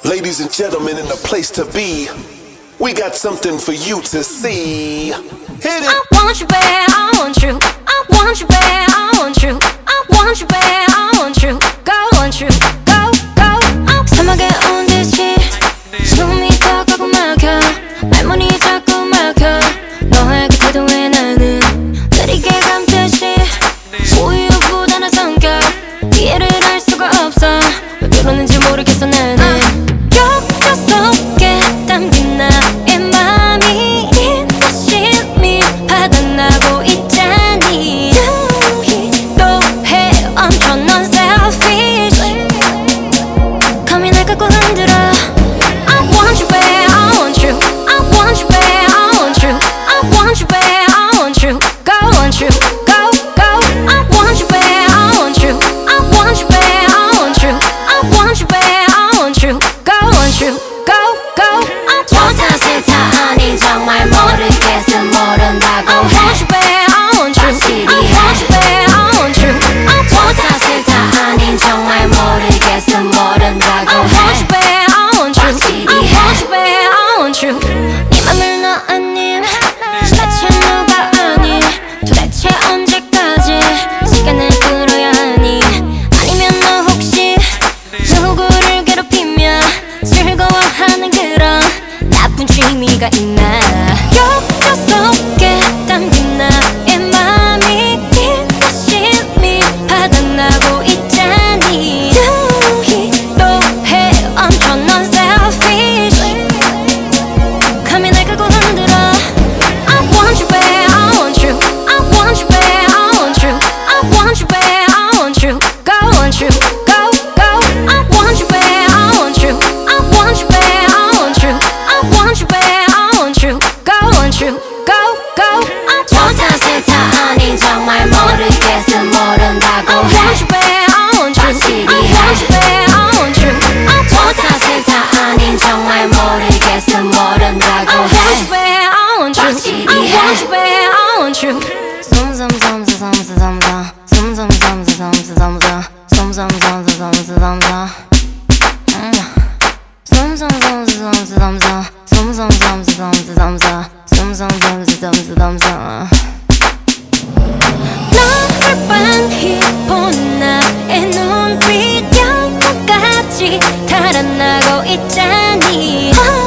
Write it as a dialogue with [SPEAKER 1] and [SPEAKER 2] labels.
[SPEAKER 1] Ladies and gentlemen, in the place to be, we got something for you to see. Hit it.
[SPEAKER 2] I want you bad, I want you. I want you bad, I want you. I want you bad, I want you. Go, want you. Go, go. 사막에 온 듯이 숨이 턱 하고 막혀. 말문이 자꾸 막혀. 너에게 태도해 나는 느리게 감듯이 우유부단한 성격 이해를 할 수가 없어. 왜 그러는지 모르겠어 나는. 격려 속에 담긴 나의 맘이 인도심이 바닥나고 있자니. 또 해 엄청난 selfish. 고민을 갖고 흔들어. I want you bad, I want you. I want you bad, I want you. I want you bad, I want you. Go, want you. Go, go. I want you bad, I want you. I want you bad, I want you. I want you bad, I want you. Go, want you. Go, go.
[SPEAKER 3] 좋다 싫다 아닌 정말 모르겠어 모른다고
[SPEAKER 2] I want you bad, I want you. I want you bad, I want you.
[SPEAKER 3] 좋다 싫다 아닌 정말 모르겠어 모른다고
[SPEAKER 2] I want you bad, I want you. I want you bad, I want you. 네 맘을 너 아님 도대체 누가 아니 도대체 언제까지 시간을 끌어야 하니. 아니면 너 혹시 누구를 괴롭히며 즐거워하는 그런 나쁜 취미가 있나. 격려 속에 담긴 나의 맘이 인도심이 바닥나고 있자니. 또해 엄청난 selfish. 고민을 갖고 흔들어. I want you bad, I want you. I want you bad, I want you. I want you bad, I want you. Go, want you. Go, go. I want you bad, I want you. I want you bad, I want you. I want you bad, I want you. Go, want you. Go, go.
[SPEAKER 3] 좋다 싫다 아닌 정말 모르겠어 모른다고
[SPEAKER 2] I want you bad, I want you. I want you bad, I want you.
[SPEAKER 3] 좋다 싫다 아닌 정말 모르겠어 모른다고
[SPEAKER 2] I want you bad, I want you. I want you bad, I want you. 너를 빤히 보는 나의 눈빛 영혼까지 달아나고 있자니.